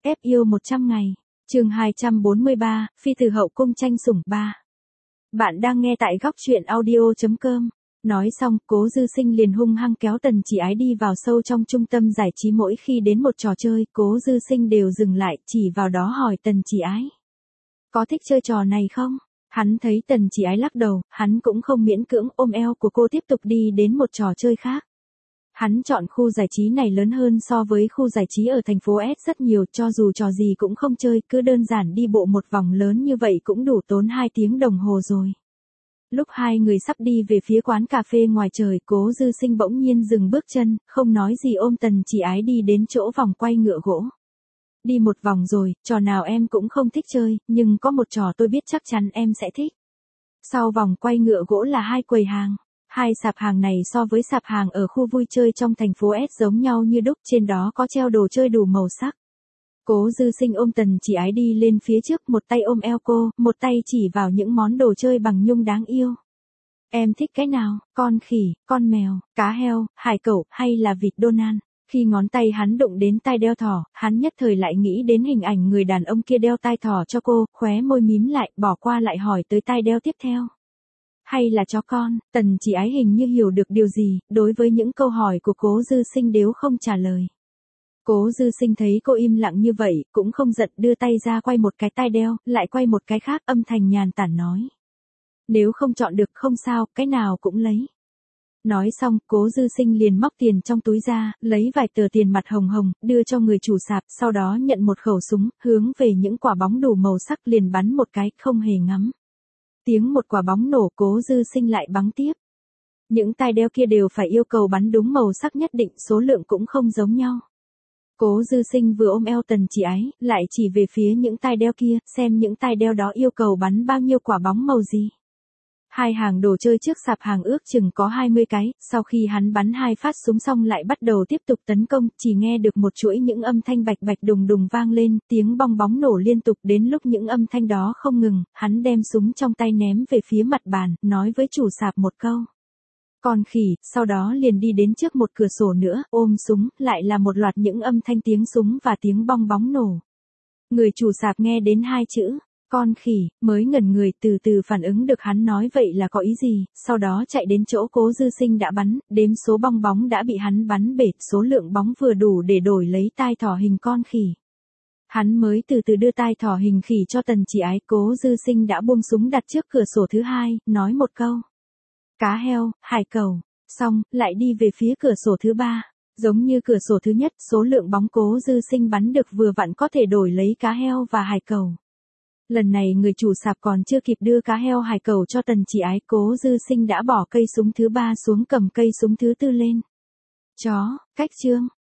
Ép yêu 100 ngày. Chương 243, Phi tử hậu cung tranh sủng 3. Bạn đang nghe tại góc truyện audio.com. Nói xong, Cố Dư Sinh liền hung hăng kéo Tần Chỉ Ái đi vào sâu trong trung tâm giải trí. Mỗi khi đến một trò chơi, Cố Dư Sinh đều dừng lại, chỉ vào đó hỏi Tần Chỉ Ái: có thích chơi trò này không? Hắn thấy Tần Chỉ Ái lắc đầu, hắn cũng không miễn cưỡng, ôm eo của cô tiếp tục đi đến một trò chơi khác. Hắn chọn khu giải trí này lớn hơn so với khu giải trí ở thành phố S rất nhiều, cho dù trò gì cũng không chơi, cứ đơn giản đi bộ một vòng lớn như vậy cũng đủ tốn 2 tiếng đồng hồ rồi. Lúc hai người sắp đi về phía quán cà phê ngoài trời, Cố Dư Sinh bỗng nhiên dừng bước chân, không nói gì ôm Tần Chỉ Ái đi đến chỗ vòng quay ngựa gỗ. Đi một vòng rồi, trò nào em cũng không thích chơi, nhưng có một trò tôi biết chắc chắn em sẽ thích. Sau vòng quay ngựa gỗ là 2 quầy hàng. 2 sạp hàng này so với sạp hàng ở khu vui chơi trong thành phố S giống nhau như đúc, trên đó có treo đồ chơi đủ màu sắc. Cố Dư Sinh ôm Tần Chỉ Ái đi lên phía trước, một tay ôm eo cô, một tay chỉ vào những món đồ chơi bằng nhung đáng yêu. Em thích cái nào, con khỉ, con mèo, cá heo, hải cẩu, hay là vịt Donald? Khi ngón tay hắn đụng đến tai đeo thỏ, hắn nhất thời lại nghĩ đến hình ảnh người đàn ông kia đeo tai thỏ cho cô, khóe môi mím lại, bỏ qua lại hỏi tới tai đeo tiếp theo. Hay là chó con? Tần Chỉ Ái hình như hiểu được điều gì, đối với những câu hỏi của Cố Dư Sinh đều không trả lời. Cố Dư Sinh thấy cô im lặng như vậy, cũng không giận, đưa tay ra quay một cái tai đeo, lại quay một cái khác, âm thanh nhàn tản nói: nếu không chọn được không sao, cái nào cũng lấy. Nói xong, Cố Dư Sinh liền móc tiền trong túi ra, lấy vài tờ tiền mặt hồng hồng, đưa cho người chủ sạp, sau đó nhận một khẩu súng, hướng về những quả bóng đủ màu sắc liền bắn một cái, không hề ngắm. Tiếng một quả bóng nổ, Cố Dư Sinh lại bắn tiếp. Những tai đeo kia đều phải yêu cầu bắn đúng màu sắc nhất định, số lượng cũng không giống nhau. Cố Dư Sinh vừa ôm eo Tần Chỉ Ái, lại chỉ về phía những tai đeo kia, xem những tai đeo đó yêu cầu bắn bao nhiêu quả bóng màu gì. 2 hàng đồ chơi trước sạp hàng ước chừng có 20 cái, sau khi hắn bắn 2 phát súng xong lại bắt đầu tiếp tục tấn công, chỉ nghe được một chuỗi những âm thanh bạch bạch đùng đùng vang lên, tiếng bong bóng nổ liên tục, đến lúc những âm thanh đó không ngừng, hắn đem súng trong tay ném về phía mặt bàn, nói với chủ sạp một câu: con khỉ, sau đó liền đi đến trước một cửa sổ nữa, ôm súng, lại là một loạt những âm thanh tiếng súng và tiếng bong bóng nổ. Người chủ sạp nghe đến 2 chữ con khỉ, mới ngẩn người, từ từ phản ứng được hắn nói vậy là có ý gì, sau đó chạy đến chỗ Cố Dư Sinh đã bắn, đếm số bong bóng đã bị hắn bắn bể, số lượng bóng vừa đủ để đổi lấy tai thỏ hình con khỉ. Hắn mới từ từ đưa tai thỏ hình khỉ cho Tần Chỉ Ái. Cố Dư Sinh đã buông súng đặt trước cửa sổ thứ 2, nói một câu: cá heo, hải cẩu, xong, lại đi về phía cửa sổ thứ 3. Giống như cửa sổ thứ nhất, số lượng bóng Cố Dư Sinh bắn được vừa vặn có thể đổi lấy cá heo và hải cẩu. Lần này người chủ sạp còn chưa kịp đưa cá heo hải cẩu cho Tần Chỉ Ái, Cố Dư Sinh đã bỏ cây súng thứ 3 xuống, cầm cây súng thứ 4 lên. Chó, cách chương.